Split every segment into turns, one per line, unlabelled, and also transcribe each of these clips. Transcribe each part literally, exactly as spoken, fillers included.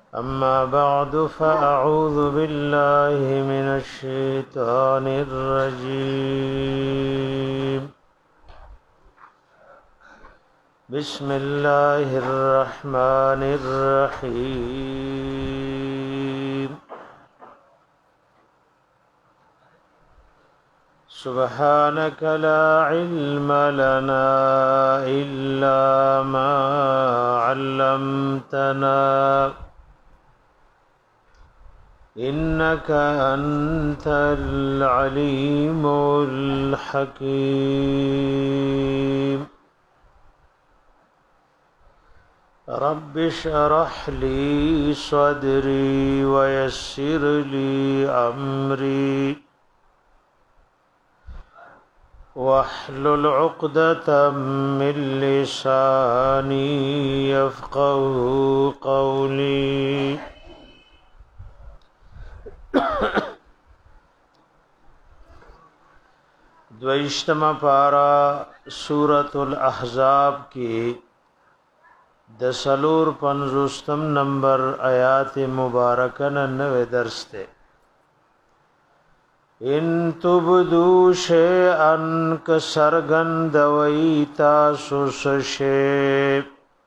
أما بعد فأعوذ بالله من الشيطان الرجيم بسم الله الرحمن الرحيم سبحانك لا علم لنا إلا ما علمتنا إنك أنت العليم الحكيم رب اشرح لي صدري ويسر لي أمري واحلل عقدة من لساني يفقهوا قولي دویشتما پارا سورة الاحزاب کی دسلور پنزوستم نمبر آیات مبارکن نوے درس تے ان تبدو شیئن کسرگند ویتاسو سشیب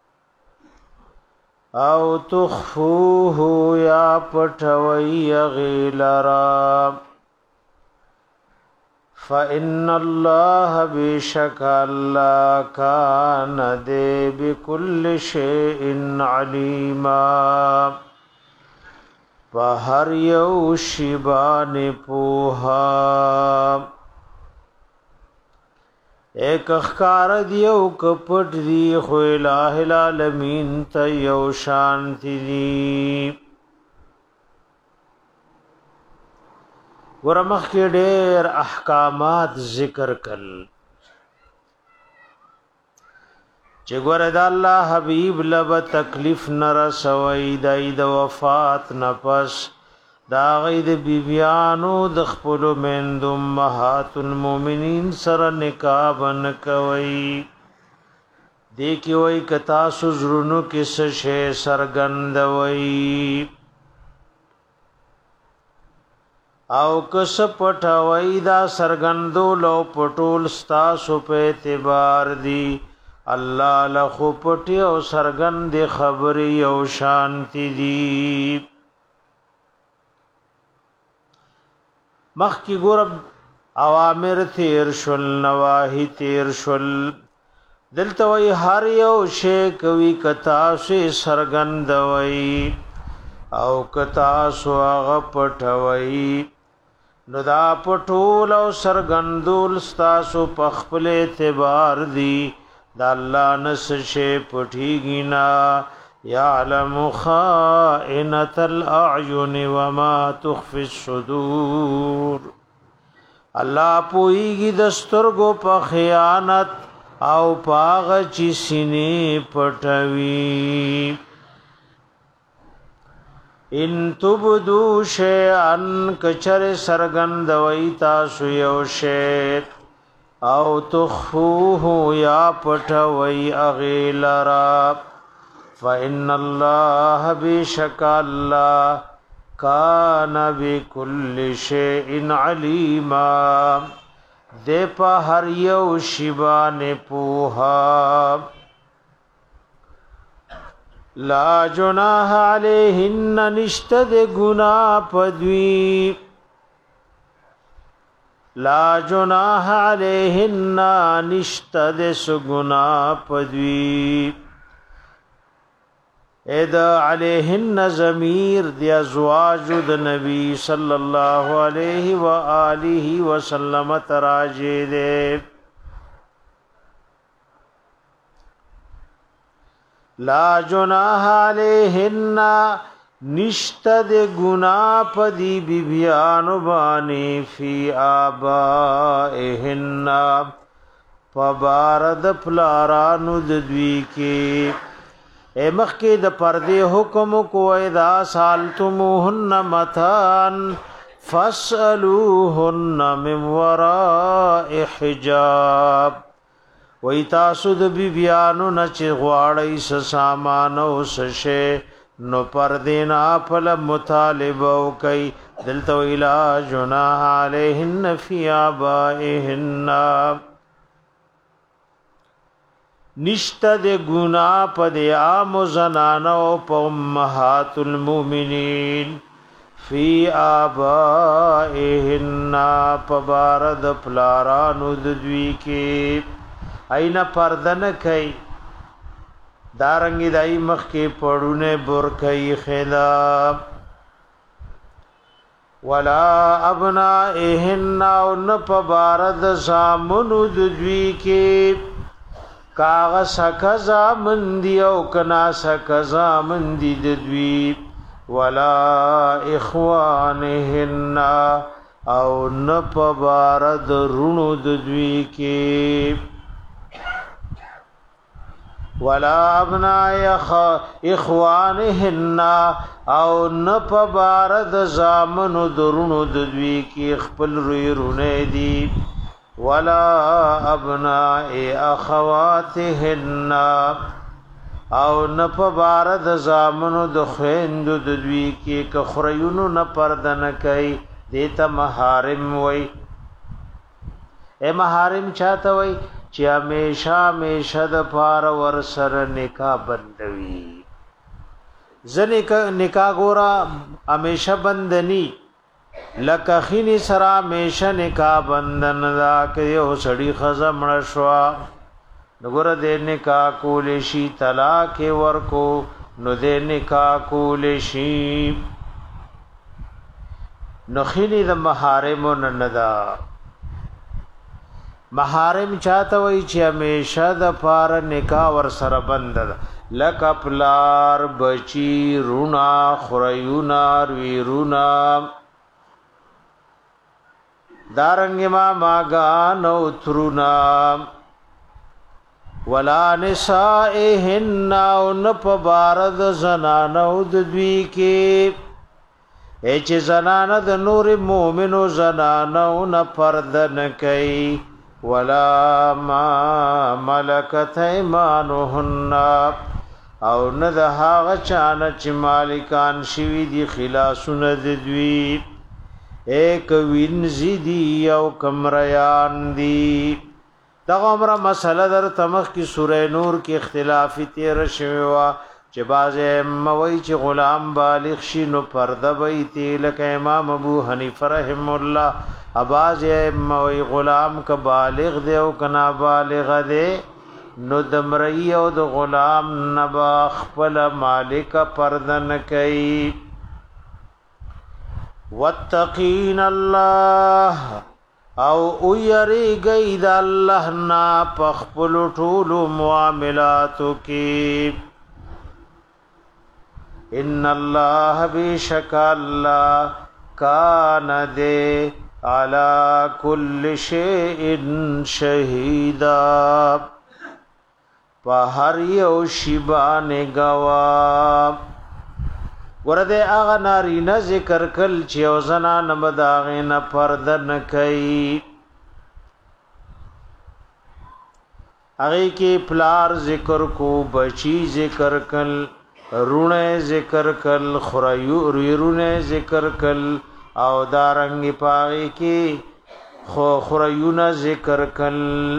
او تخفوه یا پٹوی غیلرا فإن الله بشك الله كان دے بكل شيء عليما بہر یو شیبان پوها ایک اخکار دیو کپٹ دی خو الہ العالمین تا یو شانتی دی ورمخ کے ډیر احکامات ذکر کل چې ګور د الله حبیب لب تکلیف نرسوي د وفات نفس دا غید بیبیانو د خپل مند امهات المؤمنین سره نکاح بن کوي دې کې وای کتا سزرونو کې څه سرګند وای او کس پټوي دا سرګندو لو پټول ستاسو په اعتبار دی الله لخو پټي او سرګند خبري او شانتی دی مخ کی ګور اوامر تیر شل نواهی تیر شل دلته وی هر یو شی کوي کتا سي سرګند وي او کتا سو غ پټوي نو دا پټول او سرګندول ستاسو پخپل اعتبار دی دا الله نس شی پټیږي نا يعلم خائنة الأعين وما تخفي الصدور الله پویږي د سترګو په خیانت او پاغ چی سینې پټوي ان تبدو شیئن کچر سرگند ویتا سیو شیط او تخفوه یا پٹوی اغیلرا فإن اللہ بشک اللہ کان بکل شیئن علیما دے پا ہر یو شیبان پوہا لا جناح علیہن نشتد گناہ پدوی لا جناح علیہن نشتد سگناہ پدوی اید علیہن ضمیر دی ازواج د نبی صلی اللہ علیہ وآلہ وسلم تراجے دے لا جناح علیہن نشتد گناہ پدی بیبیانو بانی فی آبائہن فبارد پلارانو ددوی کی اے مخی د پردے حکم کو اذا سالتموہن متان فاسألوہن من وراء حجاب وی تاسو د بیبیانو نه چې غواړئ س سامان او س شی نو پر دینا پل مطالبه کوي دلته الا جناح علیهن فی آبائهن نشته د ګنا په د عام زنانو په امهات المؤمنین فی آبائهن پبارد پلارانو د دوی کې اینا پردن کوي دارنګي دای مخ کې پړونه بور کوي خلا ولا ابنائهن ان پبارد زامنو د دوی کې کاغه سکزا مندی او کنا سکزا مندی د دوی ولا اخوانهن او نه پبارد رونو د دوی کې ولا ابناء اخوانهن او نه پبارد زامنو درونو د دوی کې خپل روی رونه دي ولا ابناء اخواتهن او نه پبارد زامنو د خويندو د دوی کې کخریونو نه پردن کوي دیتا محارم وای اے محارم چاته وای چې همیشه همیشه د پار ور سره نکاح بندوي زنه ک نکاح ګورا همیشه بندنی لکه خینی سره همیشه نکاح بندن دا کې یو سړی خزه مړ شو نګور دې نکاح کول شي طلاق ورکو نو دې نکاح کول شي نو خینی د محارم نندا محارم چاته وای چې همیشه د پار نکاح ور سره بند لک پلار بچی رونا خریونا ویرونا دارنګ ما ماګان او ترونا ولا نسائهن ان پبارد زنانو د دوی کې اچ زنانه د نور مومنو زنانو نه پردن کوي ولا ما ملکت ایمانهن او نه د هغه چانه چې مالکان شوی دي خلاصونه د دوی ایک وینزی دی او کمریان دی دغه عمره مسله در تمخ کی سوره نور کې اختلافی تیر شوی وا چې بازه موي چې غلام بالغ شي نو پرده وي تل ک امام ابو حنیفه رحم الله اباز موي غلام ک بالغ دی او کنا بالغ دی نو دمرئی او د غلام نبا خپل مالک پردن کوي واتقین الله او او یری گئی د الله نا پخپل ټول معاملاتو کې ان الله بشک الله کان دے علی کل شیء شهیدا په هر یو شی باندې گواه ورته هغه ناری نه ذکر کل چې او زنا نه بداغه نه پرده نه کوي هغه کې پلار ذکر کو بچی ذکر کل رونه ذکر کل خریو رونه ذکر کل او دارنګ پاغي کې خو خریونه ذکر کل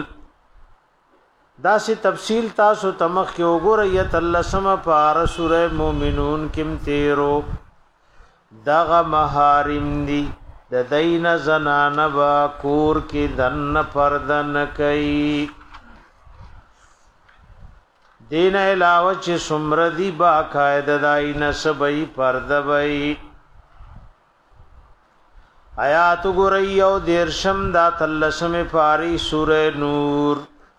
دا سی تفصیل تاسو تمخ کې وګورئ تلسم پار سوره مومنون کم تیرو دغه محارم دی د دین زنان با کور کې دن پردن کوي دین علاوه چې سمردی با قاعده داین سبئی پردوي آیات وګورئ او دیرشم دا تلسم پاری سوره نور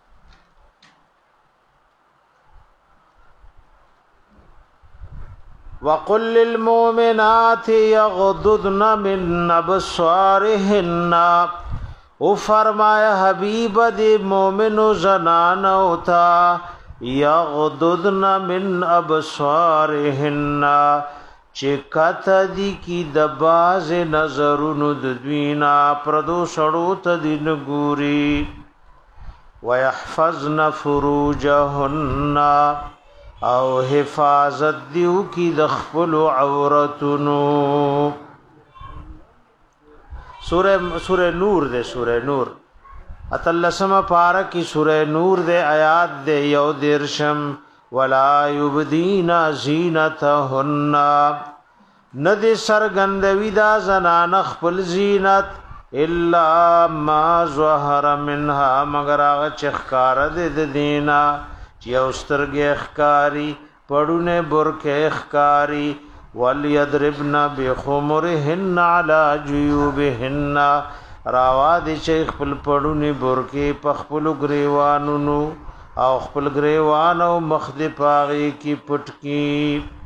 وقل للمؤمنات يغضضن من ابصارهن او فرمایا حبیب دی مومنو زنان اوتا یغضضن من ابصارهن چکت دی کی دباز نظرونو دوینا پردو سړو ته دین ګوري ويحفظن فروجهن او حفاظت دیو کی د خپل عورتونو. سورہ سورہ نور دے سورہ نور اتلسم پارا کی سورہ نور دے آیات دے یو درشم ولا یبدینا زینتهن ند سرگندوی دا زنان خپل زینت الا ما ظهر منها مگر هغه چخکار دے دینا چیو سترګې اخکاری پړونه برکه اخکاری وَلْيَضْرِبْنَ بِخُمُرِهِنَّ عَلَى جُيُوبِهِنَّ راوا دي شیخ خپل پړونی برکه پخپل گریوانونو او خپل گریوان او مخ دې پاغي کی پټکی.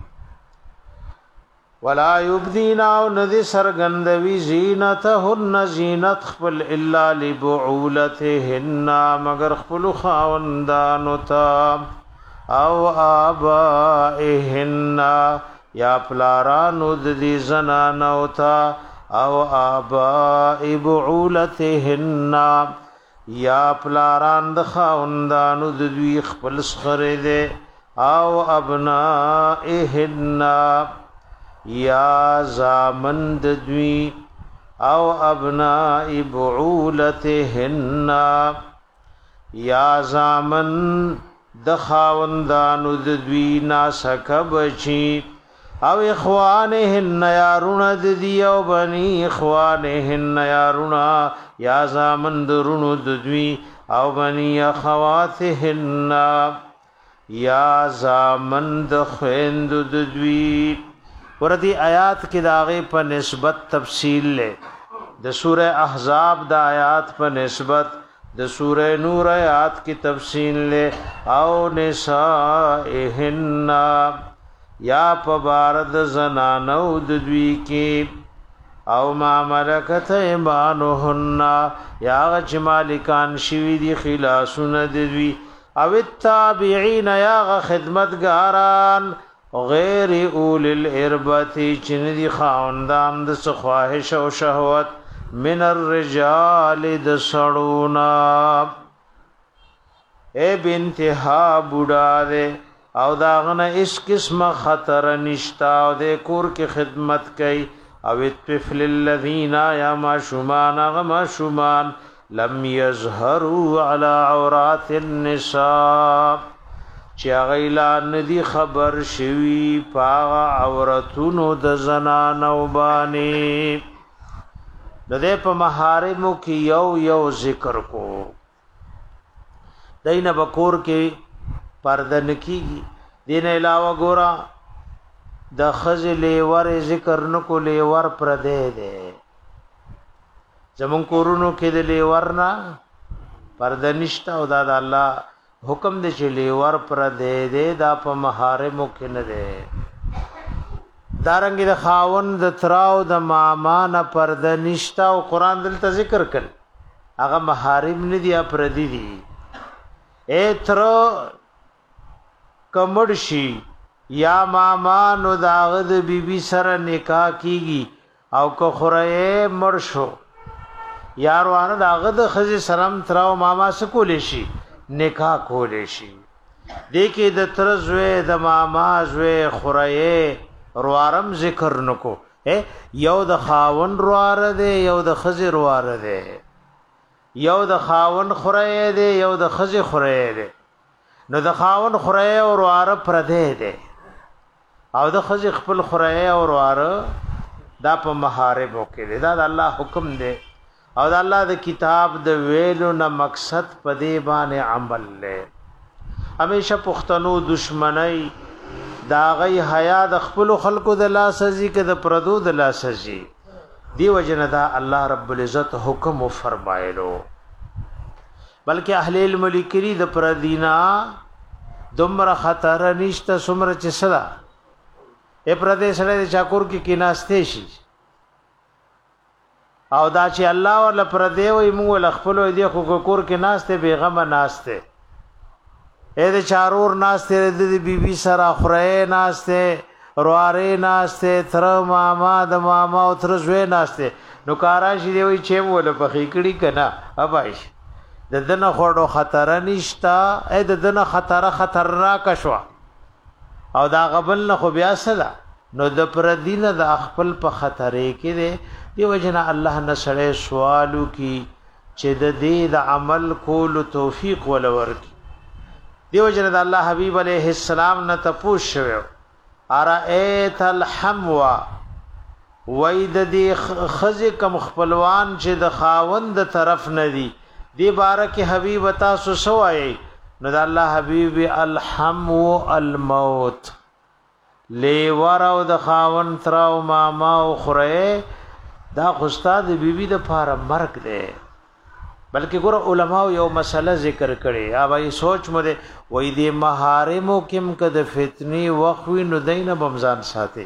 ولا يبدين او ندي سرګندوي زینتهن زینت خپل الا لبعولتهن مگر خپل خاوندانو تا او آبائهن یا پلارانو د دې زنانو تا او آباء بعولتهن یا پلاران د خاوندانو د دوی خپل سخره ده او ابنائهن یا زامن د دوی او ابناء بعولتهن یا زامن د خاوندانو د دوی ناسک بچی او اخوانهن یارون د دی او بنی اخوانهن یارون یا زامن درونو د دوی او بنی اخواتهن یا زامن د خويند د دوی. وردی آیات کې داغه په نسبت تفصیل له د سوره احزاب د آیات په نسبت د سوره نور آیات کی تفصیل له او نسائهن یا پبارد زنانو د دوی کی او ما ملکت ایمانهن یا غچ مالکان شوی دی خلاصون د دوی او التابعین یا خدمتگاران غیر اول الاربت چن دی خاوندان د خواهش او شهوت من الرجال د سړونا اے بنتها بوډا دے او داغنه اس قسم خطر نشتا او د کور کې خدمت کوي او الطفل الذين یا ما شومان غما شومان لم يظهروا على عورات النساء چې غیلا ندی خبر شوی پاغه عورتونو د زنانو باندې. د دې په محارمو کې یو یو ذکر کو دینه بکور کې پردن کیږي. دین علاوه ګورا د خزلې ور ذکر نکو لیور پر دې دې زمون کورونو کې د لیور نه پردنشتا او دا د الله حکم دې چې لیور پر دې دې دا په محارمو کې نه دې دارنګ د خاون د تراو د ماما نه پردنشتا او قران دلته ذکر کړ هغه محارم نه دي پر دې دي اے تر کمړ شي یا ماما نو داغد بی بی سره نکاح کیږي او که خوره مړ شو یاروانه داغد خزي سلام تراو ماما سکول شي نکاح کول شي. دیکې د تر زوی د ماما زوی خوره روارم ذکر نکو یو د خاون روار ده یو د خزي روار ده یو د خاون خوره ده یو د خزي خوره ده. نو د خاون خوره او روار پرده ده او د خزي خپل خوره او روار دا په محارمو کې دا د الله حکم دی او د الله د کتاب د ویلو نه مقصد په دی باندې عمل لې. همیشه پښتنو دشمنی دا غي حیا د خپل خلقو د لاسزي کې د پردو د لاسزي دی وجنه دا الله رب العزت حکم فرمایلو. بلکې اهل الملک لري د پردینا دومره خطر نشته سمره چې صدا اے پردې سره د چاکور کې کیناسته شي او دا چې الله ول پردې وي موږ ل خپل دی خو کور کې ناشته بیغمه ناشته اے د چارور ناشته د بی بی سره خره ناشته رواره ناشته تر ماما د ماما او تر زوی ناشته نو کارا شي دی وي چې ول په خېکړی کنا ابایش د دنه خوړو خطر نشتا اې د دنه خطر خطرناک شوا او دا غبل نه خو بیا سره نو د پر دینه د خپل په خطرې کې دی دی وجنه الله نه سره سوالو کی چې د دې د عمل کول توفیق ولور کی دی وجنه د الله حبیب علیه السلام نه تپوش شوی ارایت الحموا وید دی خز کم خپلوان چې د خاوند طرف نه دی دی بارک حبیب تاسو سوای نو د الله حبیب الحمو الموت لیور او د خاون تراو ماما او خره دا استاد بیبي د پاره مرګ دی بلکې ګور علماء یو مسله ذکر کړي اوبای سوچ مده وې دی محارمو کم کد فتنی وخوی نو دینه بمزان ساتي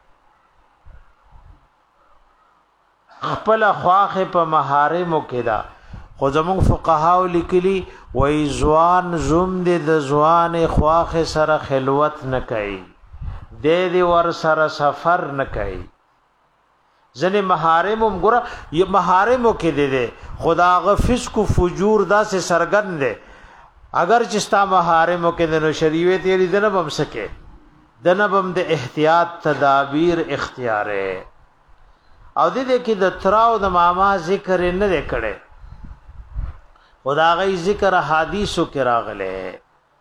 خپل خواخه په محارمو کې دا خو زمون فقهاو لیکلي وې ځوان زوم د ځوان خواخه سره خلوت نه کوي د دې ور سره سفر نه کوي ځنه محارمم ګره ی محارمو کې دي دي خدا غفس کو فجور دا سے سرګن دي اگر چستا محارمو کې نو شریعت یې دنه بم سکے دنه بم د احتیاط تدابیر اختیار ہے او دې دې کې د تراو د ماما ذکر نه وکړي خدا غي ذکر حدیثو کې راغله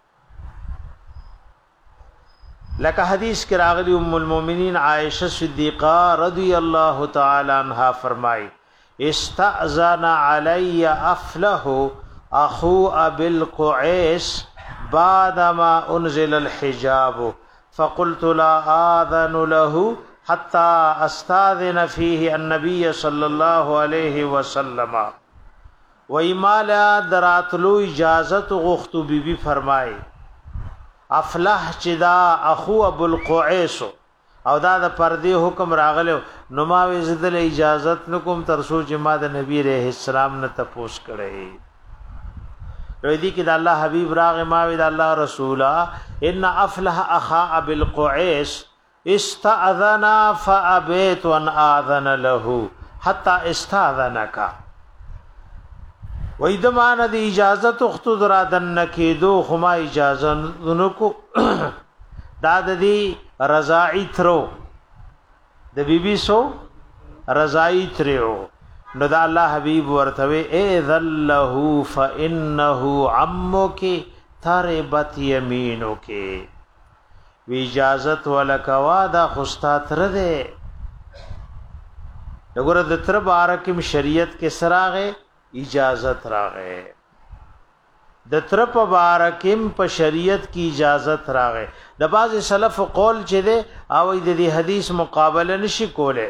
لکه حدیث کې راغلی ام المؤمنین عائشہ صدیقہ رضی اللہ تعالی عنہا فرمائی استأذن علی افلح اخو ابي القعيس بعدما انزل الحجاب فقلت لا آذن له حتى استاذن فيه النبي صلى الله عليه وسلم وایمالا دراتلو اجازت غختو بی بی فرمای افلح چې دا اخو ابو القعيس او دا د پردي حکم راغله نو ما وی زدل اجازت نکوم تر سو چې ما د نبی رحم السلام نه تپوس کړي روي دي کې د الله حبيب راغ ما وی د الله رسولا ان افلح اخا ابو القعيس استاذنا فابيت ان اذن له حتى استاذنك وې د مان د اجازه تخت درا دن کېدو خما اجازه نکو دا د دې رضاعی ترو د بیبي سو رضاعی ترو نو دا الله حبیب ورته اے ذله فانه عمک تربت یمینک وی اجازت ولکوا دا خستا تر ده وګوره د تر بارکم شریعت کې سراغه اجازت راغه د تر په بارکم په شریعت کی اجازت راغه د باز سلف قول چې ده او د دې حدیث مقابله نشي کوله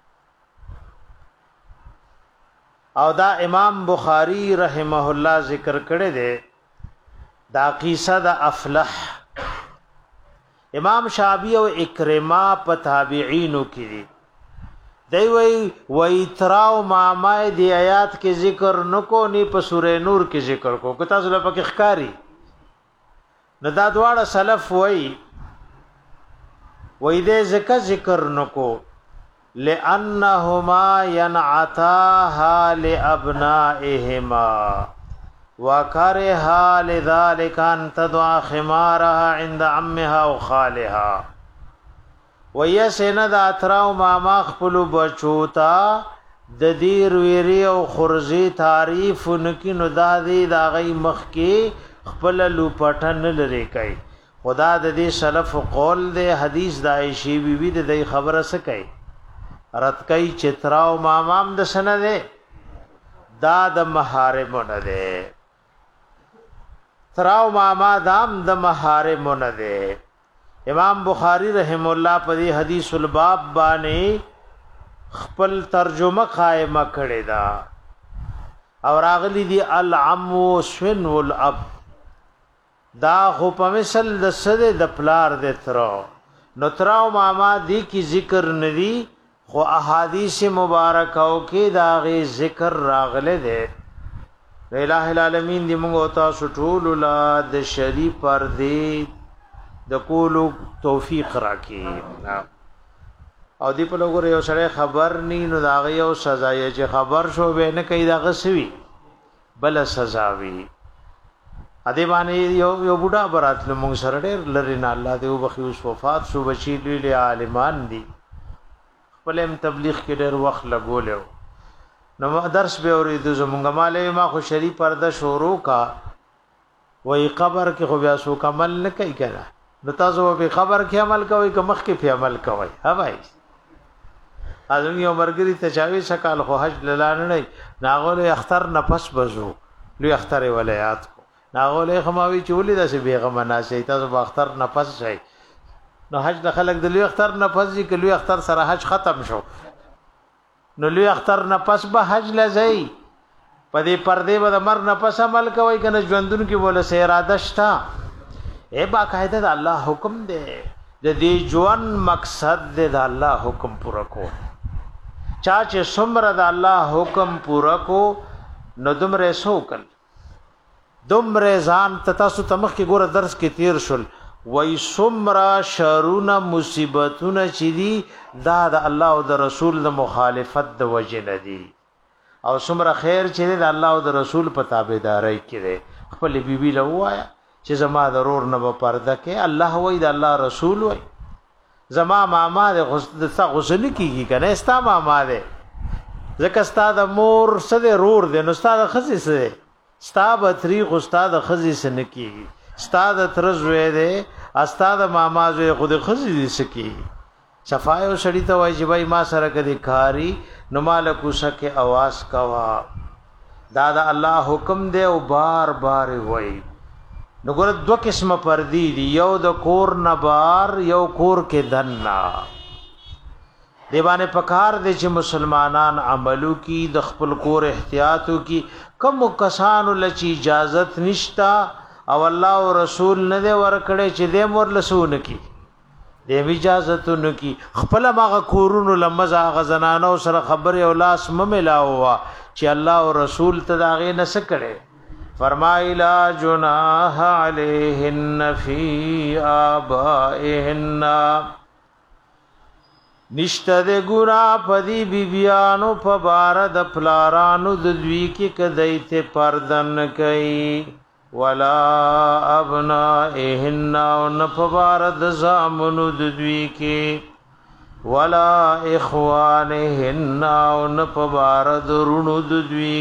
او دا امام بخاری رحمه الله ذکر کړی دی دا قصه د افلح امام شعبی او اکرمه په تابعینو کې دي دی وی وی تراو مامای دی آیات کې ذکر نکو نی په سورې نور کې ذکر کو که تاسو له پکې ښکاری نه دا دواړه سلف وی وی دې ذکر ذکر نکو لانهما ينعتاها لابنائهما وكرها لذلك ان تدعى خمارها عند عمها وخالها ویسنه د اتراو ماما خپل بچوتا د دیر ویری او خرزی تعریف نکی نو دا دی دا غي مخ کې خپل لوپټن لری کوي خدا د دې سلف قول د حدیث د عائشہ بیبي د دې خبره سکي رات کوي چتراو مامام د سن ده دا د محارم نه ده تراو ماما دام د محارم نه ده امام بخاری رحم الله په دې حدیث الباب باندې خپل ترجمه قائمه کړی دا او راغلی دی العم سن والاب دا خو په مثل د سده د پلار د ترو نو تراو ماما دی کی ذکر ندی خو احادیث مبارکاو کې دا غي ذکر راغله ده الہ العالمین دی موږ تاسو ټول ولاد شری پر دی د کولو توفیق راکې او دی په لګور یو سره خبر ني نو دا غي او سزا یې چې خبر شو به نه کوي دا غسوي بل سزا وي ا دې باندې یو یو بوډا برات له مونږ سره ډېر لری نه الله دې وبخي اوس وفات شو بچی لوی عالمان دي خپل تبلیغ کې ډېر وخت لګولیو نو درس به اورېدو زمونږ مالې ما خو شری پرده شروع کا وای قبر کې خو بیا سو کمل نه کوي کنه نو تاسو په خبر کې عمل کوي که مخ کې په عمل کوي ها بھائی اذن یو مرګري تشاوي شکل خو حج لاله نه ناغول اختر نفس بزو لوی اختر ولایات کو ناغول خماوي چولې داسې بیغه مناسي تاسو په اختر نفس شي نو حج د خلک د لوی اختر نفس دي که لوی اختر سره حج ختم شو نو لوی اختر نفس به حج لځي پدې پردې به د مر نفس عمل کوي کنه ژوندون کې بوله سه اراده شتا اے باقاعده د الله حکم دی د دې ژوند مقصد دی د الله حکم پورا کول چا چې څومره د الله حکم پورا کو نو دومره سوکل دومره ځان تاسو تمخ کې ګوره درس کې تیر شول وای څومره شرونه مصیبتونه چې دي دا د الله او د رسول د مخالفت د وجه نه دي او څومره خیر چې د الله او د رسول په تابعداري کې دی خپل بیبي له وایا چې زما ضرور نه په پرده کې الله وای د الله رسول وای زما ماما د غسل غسل کیږي کنه استا ماما ده زکه استاد مور سره رور ده نو استاد خزي سره استاد بتری استاد خزي سره کیږي استاد ترزوي ده استاد ماما زوی خود خزي دي سکی صفای او شړی ته وای چې بای ما سره کدي کاری نو مالکو سکه आवाज کوا دا دا الله حکم دی او بار بار وای نو ګور دو قسمه پردی دی یو د کور نه بار یو کور کې دننا دیوانه پکار دی چې مسلمانان عملو کی د خپل کور احتیاطو کی کم کسانو لچی اجازت نشتا او الله او رسول نه دی ورکړي چې د مور لسون کی د اجازت نو کی خپل ماغه کورونو لمزه غزنانو سره خبر او لاس مملاو چې الله او رسول ته داغه نه سکړي فرمایلا جناح علیهن فی آبائهن نشته د ګنا پدی بیبیانو په بار د پلارانو د دوی کې کدیته پردن کوي ولا ابنائهن ان فبارد زامنو دوی کې ولا اخوانهن ان فبارد رونو دوی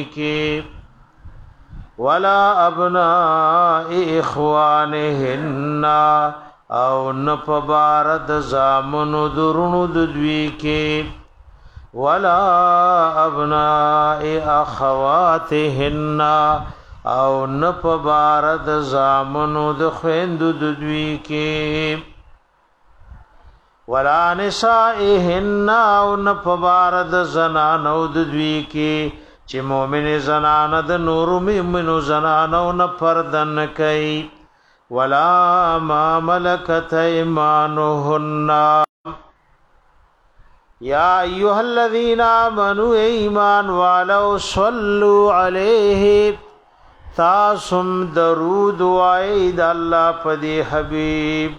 کې ولا ابناء اخوانهن او ان فبارد زامنو درونو دوی کې ولا ابناء اخواتهن او نه په بارد زامنو د خويندو د دوی کې ولا نسائهن او نه په بارد زنانو د دوی کې چې مؤمن زنانه د نور مؤمنو زنانو نه پردن کوي ولا ما ملکت ایمانهن یا ایها الذین آمنوا ایمان والو صلوا علیه تاسم درود وعید اللہ پدی حبیب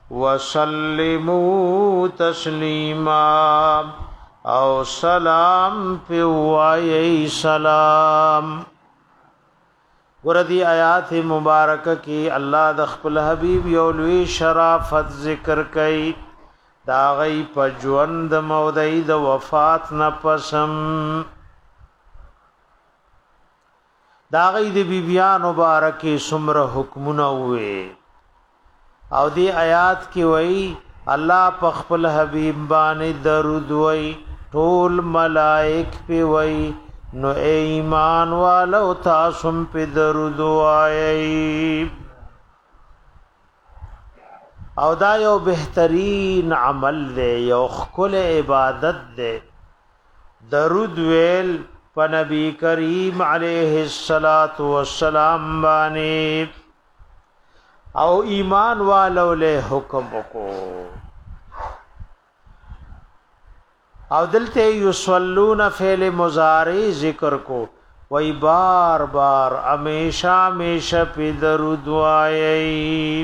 وسلموا تسلیما او سلام پی وعی سلام گردی آیات مبارکہ کی اللہ دخپل حبیب یولوی شرافت ذکر کئی داغی پجوند مودئی د وفات نپسم داغی دی بیبیان مبارکی سمر حکمونه وې او دی آیات کی وئی الله په خپل حبیب باندې درود وئی ټول ملائک پی وئی نو ایمان والو تاسو په درود وای او دا یو بهترین عمل دی یو خپل عبادت دی درود ویل په نبی کریم علیه الصلاۃ والسلام باندې او ایمان والو له حکم وکړو او دلته یصلون فعل مضارع ذکر کو وای بار بار ہمیشہ ہمیشہ پہ درود وای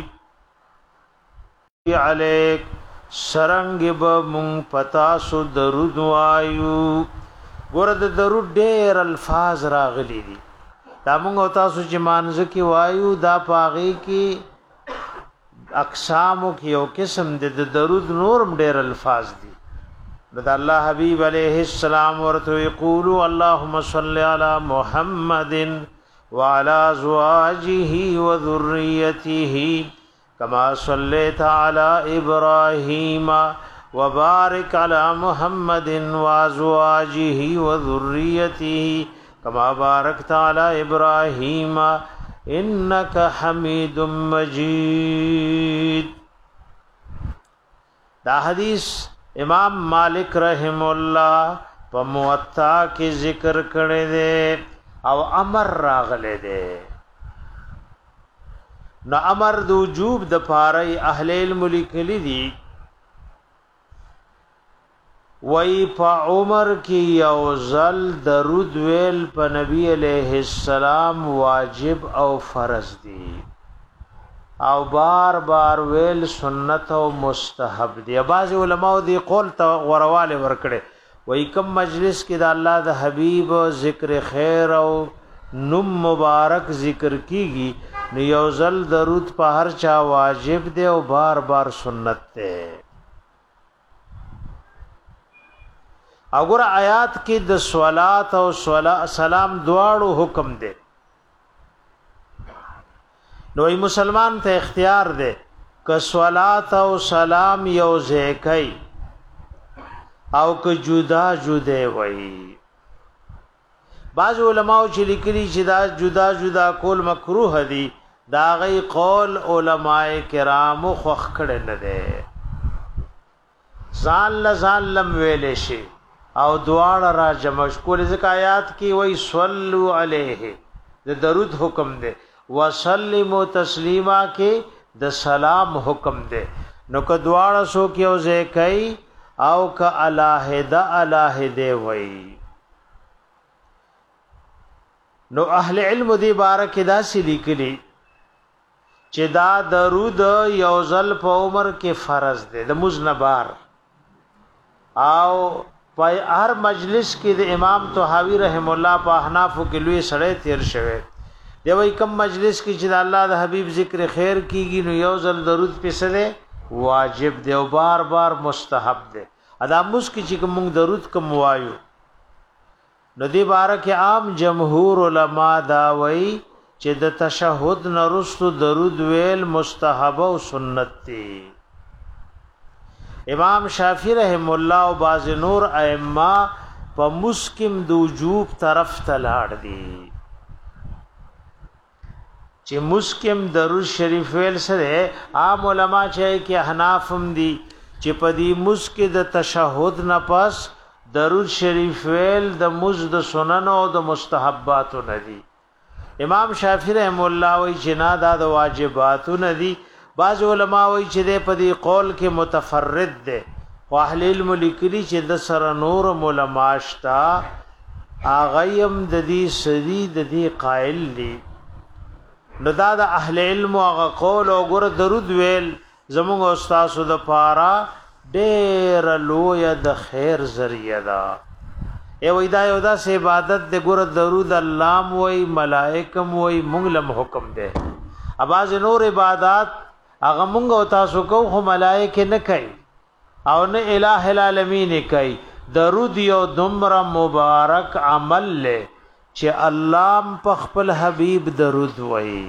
علیک سرنگ بمون پتا سو درود وایو ګور د درود ډېر الفاظ راغلي دي دا موږ تاسو چې مانځ کې وایو دا پاغي کې اقسامو کې یو قسم د درود نورم ډېر الفاظ دي د الله حبيب عليه السلام ورته یقولوا اللهم صل على محمد وعلى ازواجه وذريته كما صليت على ابراهيم وبارك على محمد وازواجه وذريته كما باركت على ابراهيم انك حميد مجيد. دا حدیث امام مالک رحم الله په موطا کې ذکر کړی دی او امر راغلی دی. نو امر د وجوب د پاره اهل علم لیکلی دي وی په عمر کې یو ځل درود ویل په نبی علیہ السلام واجب او فرض دي او بار بار ویل سنت او مستحب دي. بعض علماء دی قول ته ورواله ورکړي وی کوم مجلس کې د الله د حبیب ذکر خیر او نم مبارک ذکر کیږي نو یو ځل درود په هر چا واجب دی او بار بار سنت ده. اگر آیات کې د صلات او سلام دواړو حکم دی نو ای مسلمان ته اختیار دی ک صلات او سلام یو ځای کوي او ک جدا جدا وای. بعض علماء چې لیکلي چې دا جدا جدا کول مکروه دي دا غي قول علماء کرام خوخ کړه نه ده. ځان لزان لم ویل شي او دواړه را جمع کول ځکه آیات کې وای صلو علیه د درود حکم ده وسلموا تسلیما کې د سلام حکم ده. نو که دواړه سو کې او ځای کوي او که الہدا الہدا وای نو اهل علم دی بارک دا سی لیکلی چې دا درود یو ځل په عمر کې فرض ده د مزنبار او په هر مجلس کې د امام طحاوی رحم الله په احنافو کې لوی سړی تیر شوی دی. وای کوم مجلس کې چې د الله د حبیب ذکر خیر کیږي نو یو ځل درود پسې ده واجب دی او بار بار مستحب دی. ادا مس کې چې کوم درود کوم وایو نو دی بارک عام جمهور علما دا وای چې د تشهود نرستو درود ویل مستحب او سنت دی. امام شافعی رحم الله او باز نور ائمه په مسکم د وجوب طرف ته لاړ دي چې مسکم درود شریف ویل سره عام علما چې کې احناف هم دي چې په دې مسک د تشهود نه پس درود شریف ویل د مزد سنن او د مستحبات نه دي. امام شافعی رحم الله وی چې نه دا د واجبات نه دي. بعض علماء وی چې د په دې قول کې متفرد ده او اهل علم لیکلي چې د سره نور علماء شتا اغیم د دې سری د دې قائل دي. نو دا د اهل علم او قول او ګور درود ویل زموږ استاد د پارا ډېر لوی د خیر ذریعہ ده. ای وای دا یو داسې عبادت د ګور درود الله وای ملائکم وای مونږ لم حکم ده. اباز نور عبادت هغه مونږ او تاسو کو خو ملائکه نه کوي او نه الٰه العالمین کوي. درود یو دمر مبارک عمل له چې الله په خپل حبیب درود وای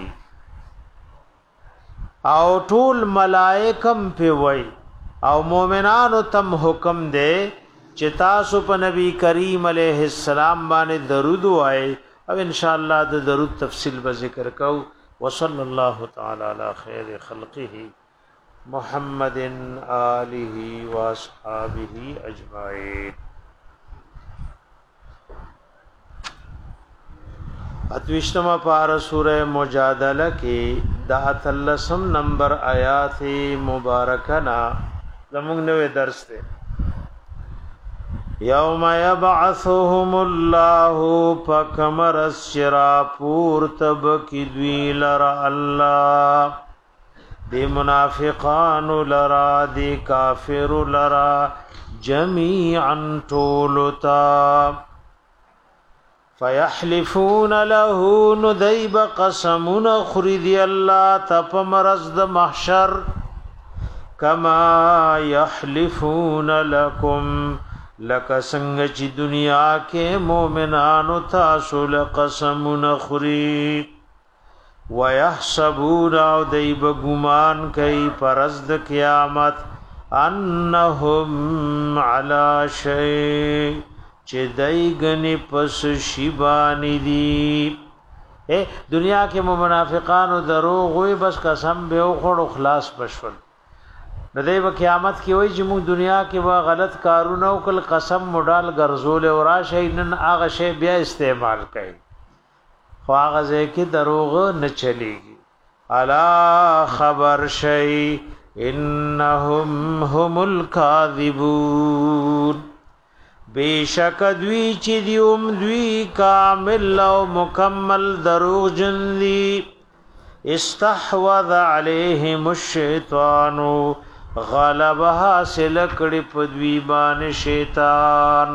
او ټول ملائکم په وای او مومنانو تم حکم دے چې تاسو په نبی کریم علیہ السلام باندې درود وای او ان شاء الله د درود تفصیل به ذکر کو. وصلی الله تعالی علی خیر خلقه محمد آله و اصحابہ اجمعین. اتوشتما پارا سورہ مجادلہ کی دا اتلسم نمبر آیات مبارکنا زمونږ نوې درس دی. یوم یبعثهم الله فکمر الشرا پورتب کی دوی لرا الله دی منافقان لرا دی کافر لرا جميعا طولتا فیحلفون له ندیب قسمون خریدی اللہ تپمرز د محشر کما یحلفون لکم لکه څنګه چې دنیا کې مؤمنانو تاسو له قسمون خری ويحسبون او دیب ګمان کوي پرز د قیامت انهم علی شیء چې دای غنی پس شیبانی دی اے دنیا کې منافقانو دروغ وي بس قسم به او خړو خلاص بشول د دې قیامت کې وای چې موږ دنیا کې وا غلط کارونه او کل قسم مډال ګرځول او راشه نن هغه شی بیا استعمال کړي خو هغه ځکه دروغ نه چلیږي الا خبر شي انهم هم الكاذبون بیشک دوی چې دیوم دوی کامل او مکمل دروغ جن دي استحوذ عليهم الشیطان غلب حاصل کړي په دوی باندې شیطان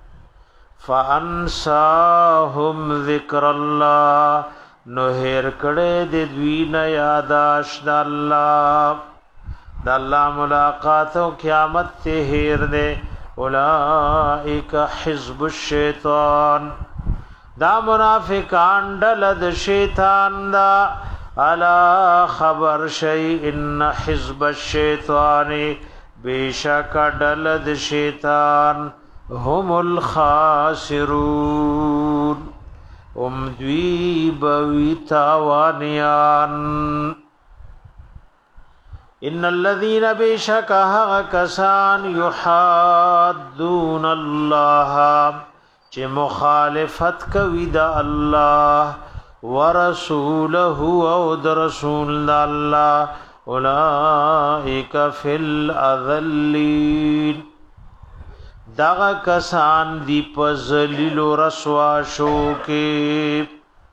فانساهم ذکر الله نو هر کړي د دوی نه یاداش د الله د الله ملاقات او قیامت ته هیر دے اولئک حزب الشیطان دا منافقان ډله د شیطان دا الا خبر شی ان حزب الشیطان بیشک ډله د شیطان هم الخاسرون ام دوی بوی تاوانیان ان الذين بشكها كسان يحادون الله چې مخالفت کوي د الله ورسوله او د رسول الله اولئک فی الاذلین دغه کسان دی په ذلیل و رسوا شو کې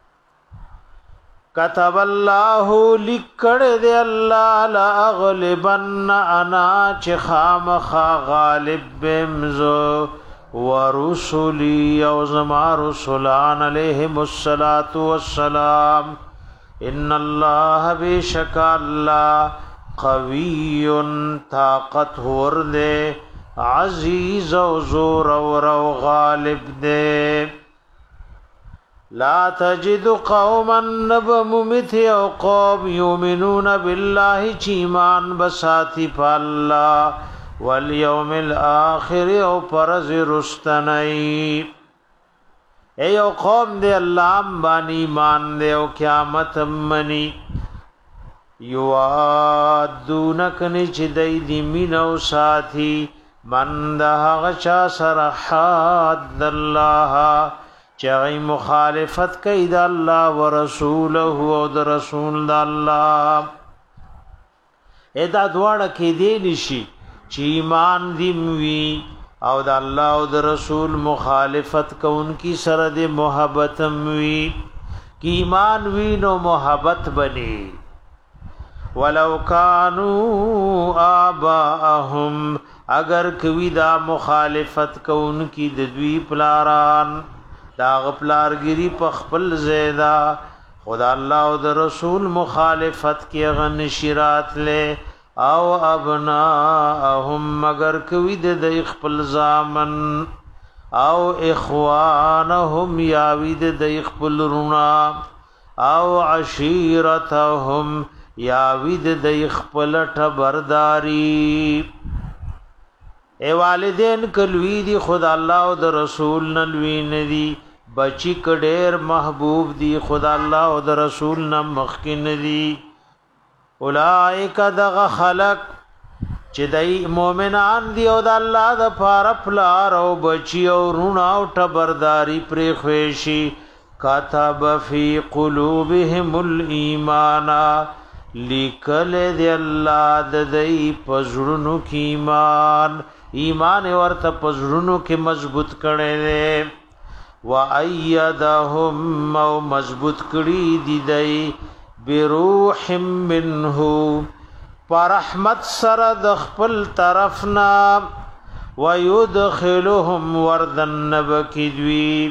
كتب الله لکړ دې الله لا اغلبن انا چې خامخا غالب بمزو ورسلی او زما رسولان علیهم الصلاة والسلام ان الله بشک الله قوی طاقت ور دے عزیز او زور او غالب دے لا تجد قوما نبممت او قوم یؤمنون بالله چیمان بساتی فالله والیوم الاخر او پرز رستنی اے او قوم دے اللہ بانی ایمان دے او قیامت منی یوادونک نچ دی دی مینو ساتھی من دا غچا سرحاد اللہ چاہی مخالفت کئی دا اللہ ورسولہ او دا رسول دا اللہ اے دا دوارا کی دے نشی چی ایمان دیموی او دا اللہ او دا رسول مخالفت کا ان کی سرد محبتم وی کی ایمان وی نو محبت بنی ولو کانو آباءهم اگر کوی دا مخالفت کا ان کی ددوی پلاران دا غپلارگیری پخپل زیدہ خدا اللہ او دا رسول مخالفت کی غن شرات لے او ابناءهم مگر کوي د خپل زامن او اخوانهم یاوی د خپل رونا او عشیرتهم یاوی د خپل ټبرداري ای والدین کلوی دی خدا الله او د رسول نلوی ندی بچی کډیر محبوب دی خدا الله او د رسول نه مخکین دی اولائک دغ خلق چې دای مؤمنان دی او د الله د پاره پلار او بچی او رونا او ټبرداري پرې خوشي کتب فی قلوبهم الایمان لیکل دی الله د دای پزړونو کې ایمان ایمان ورته پزړونو کې مضبوط کړي دي و ایدهم او مضبوط کړي دی دای بروح منه فرحمت سر د خپل طرفنا ويدخلهم وردن نبکدوی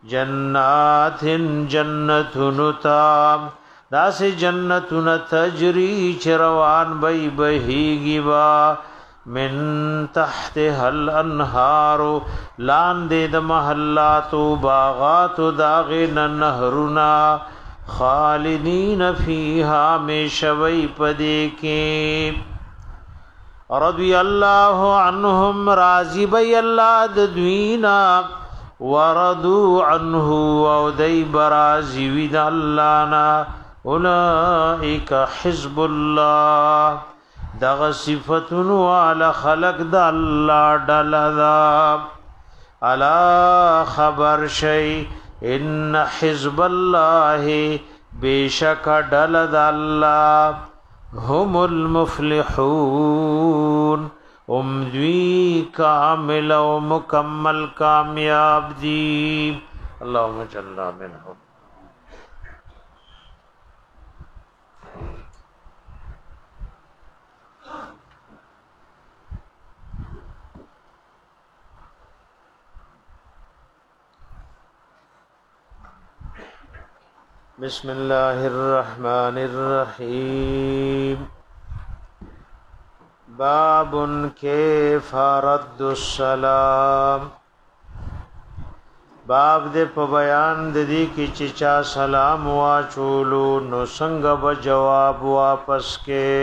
جنات جنتن تام داس جنتن تجری چروان بی بهیگی با من تحتها الانهار لاندې د محلات و باغات داغن نهرنا خالدین فیها میشوی پدې کې رضی الله عنهم راضی بی الله د دوینا ورضوا عنه او دای برازی وی د الله نا اولئک حزب الله دغ صفتن والا خلق د الله دلذا الا خبر شی ان حزب الله بیشک دلذ الله هم المفلحون ام دوی کامل و مکمل کامیاب دی اللهم جلنا منهم بسم الله الرحمن الرحیم باب کیف رد السلام باب دې په بیان د دې کې چې چا سلام واچولو نو څنګه به جواب واپس کې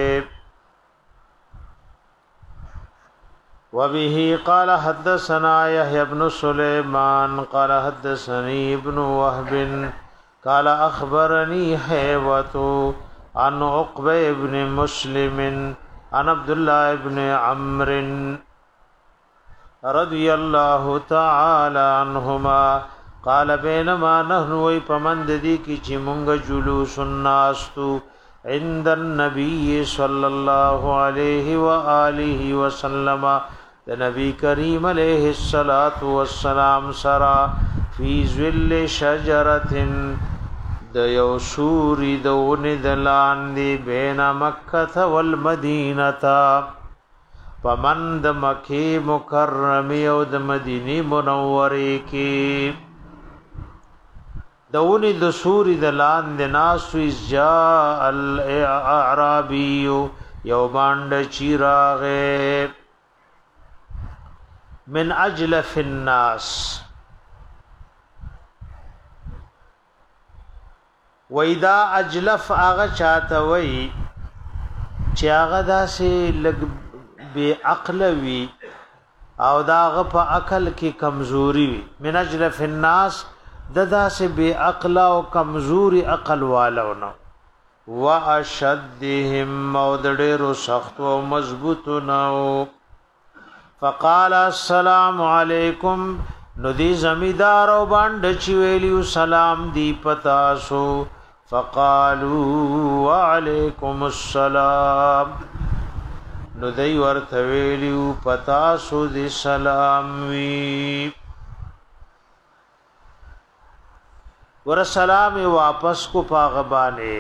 وبه قال حدثنا يحيى بن سليمان قال حدثني ابن وهب قال اخبرني حيوة عن عقبة ابن مسلم عن عبد الله ابن عمرو رضي الله تعالى عنهما قال بينما نحن وي پمند دي کی چې مونږ جلوس الناس تو عند النبي صلى الله عليه واله وسلم د نبی کریم علیہ الصلات والسلام سرا فی ظل شجرة د یو سوری دونی دلان دی بین مکه والمدینه پمن د مکی مکرمی او د مدینی منوری کی دونی د سوری دلان دی ناسو جاء الاعرابی یو باند چیراغه من اجلف الناس وېدا اجلف هغه چاته وای چې هغه داسې لګ بے عقل وي او داغه په عقل کې کمزوري وي من اجلف الناس د داسې بے عقل او کمزوري عقل والو نو واشدهم مودډرو سخت او مضبوط نو فقال السلام علیکم نو دی زمیدار او باندې چې ویلیو سلام دی پتاسو فقالوا وعليكم السلام نو دی ورته ویلیو پتاسو دی سلام وی ور سلام واپس کو پاغبانه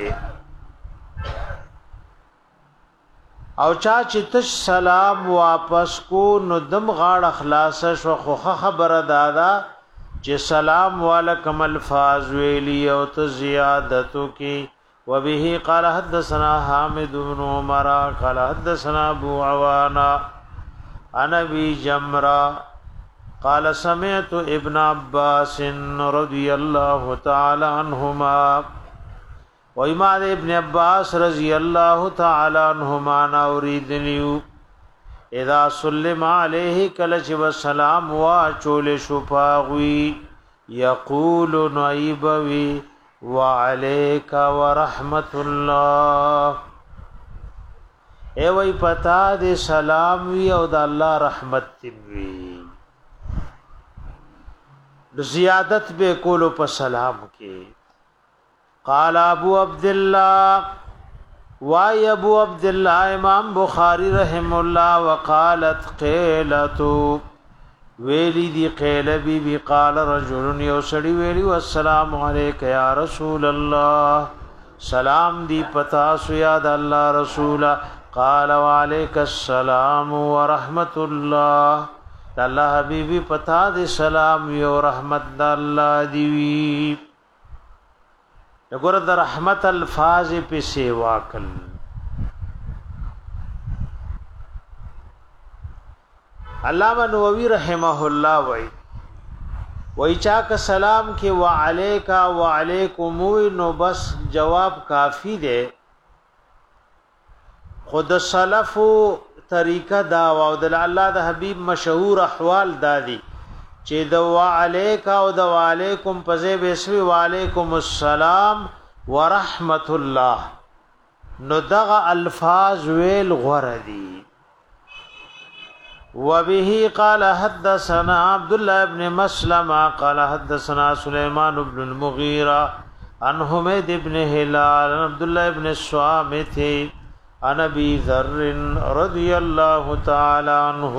او چا چې تش سلام واپس کو نو دم غاړ اخلاص شو خو خبره دادا چې سلام والکم الفاظ ویلی او ته زیادتو کی وبه قال حدثنا حامد بن عمر قال حدثنا ابو عوانا عن ابي جمرة قال سمعت ابن عباس رضي الله تعالى عنهما وإمام ابن عباس رضی اللہ تعالی عنہما نوریدنیو اذا سلم علیہ کلچ وسلام واچول شفاغوی یقول نعیبوی وعلیک ورحمت اللہ اے وی پتا دے سلام وی او دا اللہ رحمت تنوی زیادت بے کولو پا سلام کی قال ابو عبد الله واي ابو عبد الله امام بخاري رحم الله وقالت قيلتو ویلی دی قیل بی بی قال رجل یوسڑی ویلی والسلام علیک یا رسول الله سلام دی پتا سو یاد الله رسول قال وعلیک السلام ورحمت الله الله حبیبی پتا دې سلام یو رحمت د الله دی وی وګوره د رحمت الفاظ په سیوا کل علامہ نووی رحمه الله وای وای چا کا سلام کې وعلیکا وعلیکم نو بس جواب کافی دے خود سلفو طریقہ دا او د الله د حبیب مشهور احوال دادی چې د وعلیکا او د وعلیکم پزې بسوی وعلیکم السلام ورحمت الله نو دغه الفاظ ویل غردی وبه قال حدثنا عبد الله بن مسلمة قال حدثنا سليمان بن المغيرة عن حميد بن هلال عن عبد الله بن الصامت عن ابي ذر رضي الله تعالى عنه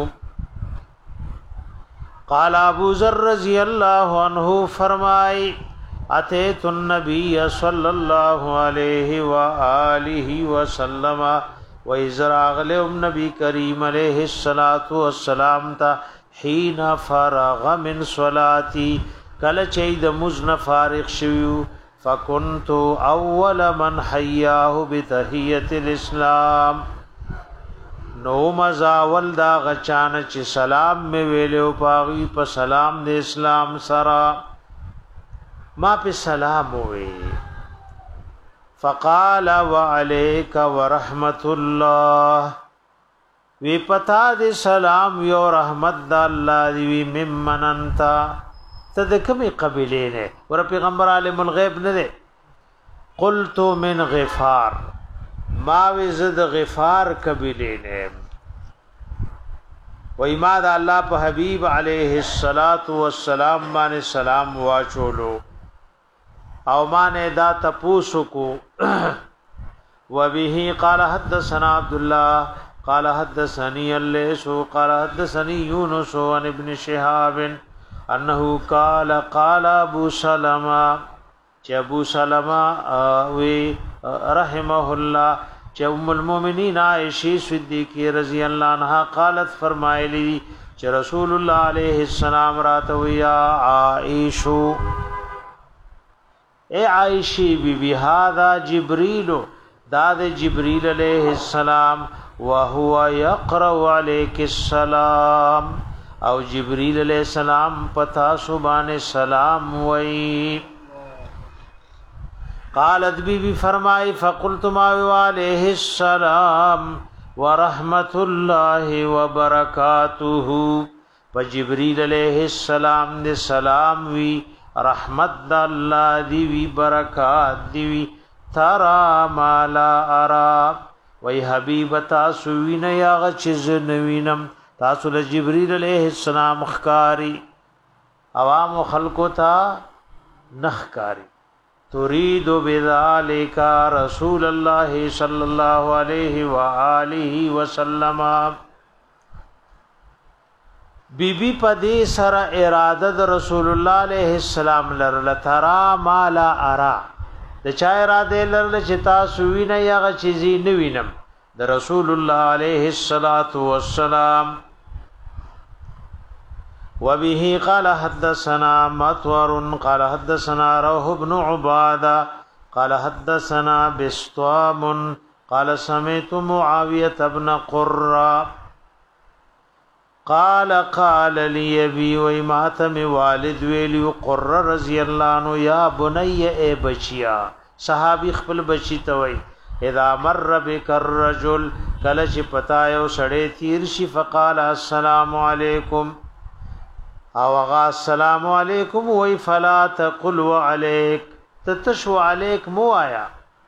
قال ابو ذر رضي الله عنه فرمائے اتيت النبي صلى الله عليه واله وسلم وَإِذْرَاغْلِهُمْ نبی کریم علیہ الصلوۃ والسلام تا حين فرغ من صلاتي کله چې د مزن فارغ شویو فكنت اول من حياه بتحیت الاسلام نو مزاول دا غچان چې سلام می ویلو پاغي په سلام د اسلام سره ما په سلام وې فقال وعليك ورحمت الله وی پتا دې سلام یو رحمت د الله دی ممن انت تدکمی قبیلې نه ور پیغمبر عالم الغیب نه ده قلت من غفار ما وزد غفار قبیلې نه وای ما د الله په حبیب علیه الصلاۃ والسلام باندې سلام واچولو او مانه دا تپوسو کو وبه قال حدثنا عبد الله قال حدثني الليث قال حدثني يونس عن ابن شهاب انه قال قال ابو سلمہ چې ابو سلمہ وی رحمه الله چې ام المؤمنین عائشہ صدیقہ رضی الله عنها قالت فرمایلی چې رسول الله علیه السلام راته ویا عائشہ اے عائشی بی بی هذا جبریل داد جبریل علیہ السلام وهو يقرأ عليك السلام او جبریل علیہ السلام پتا سبحان سلام وئی قالت بی بی فرمائی فقلت ما علیہ السلام ورحمت اللہ وبرکاتہ فجبریل علیہ السلام دے سلام وی رحمت د الله دی وی برکات دی وی ترى ما لا ارى وی حبیب تاسو وین یا غچز نوینم تاسو له جبرئیل علیہ السلام خکاری عوام خلقو تا نخکاری تريد بذلك رسول الله صلی الله علیه و آله وسلم بی بی پدی سر اراده د رسول الله علیه السلام لرل ترا مالا ارا د چا اراده لرل چې تاسو وینه یا چیزی نه وینم د رسول الله علیه الصلاۃ والسلام وبه قال حدثنا مطور قال حدثنا روح بن عباده قال حدثنا بسطام قال سمعت معاويه بن قرة قال قال لي ابي وماتم والد ویلی قر رضی الله عنه یا بني اے بچیا صحابي خپل بچی ته وای اذا مر بك الرجل کله چې پتا یو سړی تیر شي فقال السلام علیکم او غا السلام علیکم وای فلا تقل وعليك تتشو علیک مو آیا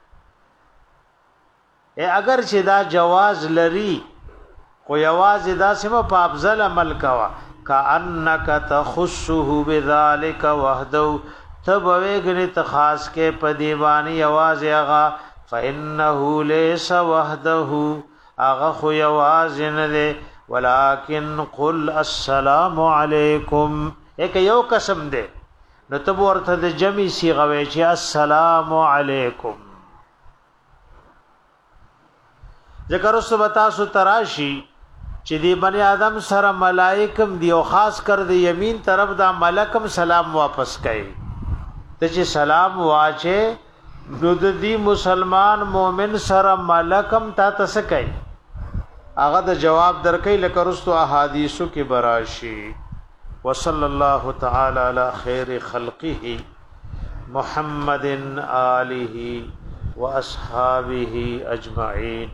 اے اگر چې دا جواز لري خو یواز دا سم په افضل عمل کوا کانک تخصه بذلک وحده تبویګنی تخاص کې په دیوانی یواز هغه فانه ليس وحده هغه خو یواز نه ده ولکن قل السلام علیکم یک یو قسم ده نو تب ورته د جمع صيغه وی چې السلام علیکم ذکر سبتا سو تراشی چې دی بنی آدم سره ملائکم دی او خاص کر دی یمین طرف دا ملکم سلام واپس کړي ته چې سلام واچه نو د دې مسلمان مؤمن سره ملکم تا تس کوي هغه د جواب درکې لکه رستو احادیثو کې براشي وصلی الله تعالی علی خیر خلقه محمد آله واصحابہ اجمعین.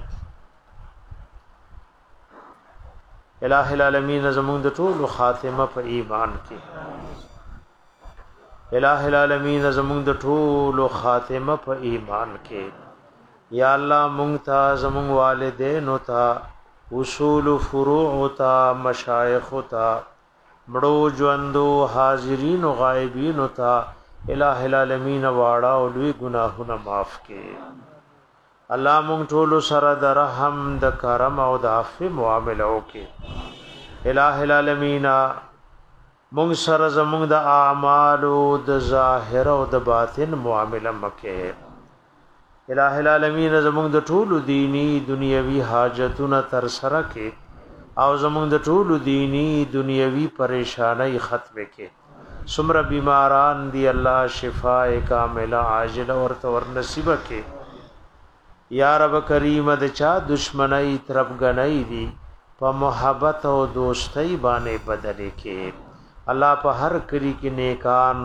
الہ العالمین زمون د ټول خاتمه په ایمان کې الہ العالمین زمون د ټول خاتمه په ایمان کې. یا الله مونږ ته زمون والدین او ته اصول فروع او ته مشایخ او ته مړو ژوندو حاضرین او غایبین او ته الہ العالمین واړه او لوی ګناهونه معاف کړي. الله مونږ ټول سره د رحم د کرم او د عفو معاملې وکړي. الہ العالمین مونږ سره زمونږ د اعمال او د ظاهر او د باطن معاملې مکه. الہ العالمین زمونږ د ټول دینی دنیوي حاجتونه تر سره کې او زمونږ د ټول دینی دنیوي پریشانای ختم کې. سمره بیماران دی الله شفاء کامله عاجله ورته ور نصیب کې. یا رب کریم د چا دشمنی طرف غنئی دی په محبت او دوستی باندې بدلې کې. الله په هر کلی کې نیکان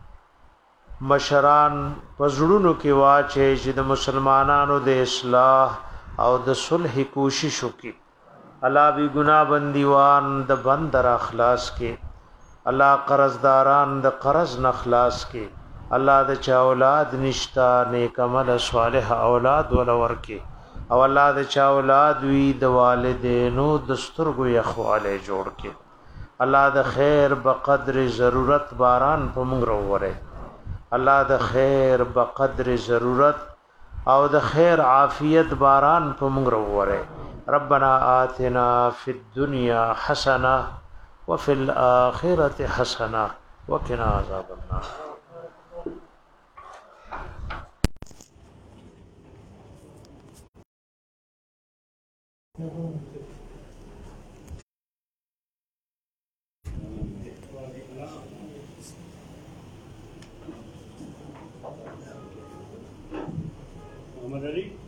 مشران پزړونو کې واچي چې د مسلمانانو د اصلاح او د صلح کوشش وکړي. الله بی ګناه بندیوان د بندر اخلاص کې. الله قرضداران د قرض نخلاص کې. الله د چا اولاد نشتا نیک عمل صالح اولاد ولور کې. او الله د چا اولاد وی د والدینو دستورګو یخواله جوړ کې. الله د خیر بقدر ضرورت باران په موږ وروره. الله د خیر بقدر ضرورت او د خیر عافیت باران په موږ وروره. ربنا آتنا فی الدنیا حسنه وفي الآخرة حسنه وقنا عذاب النار.
Muhammad Ali.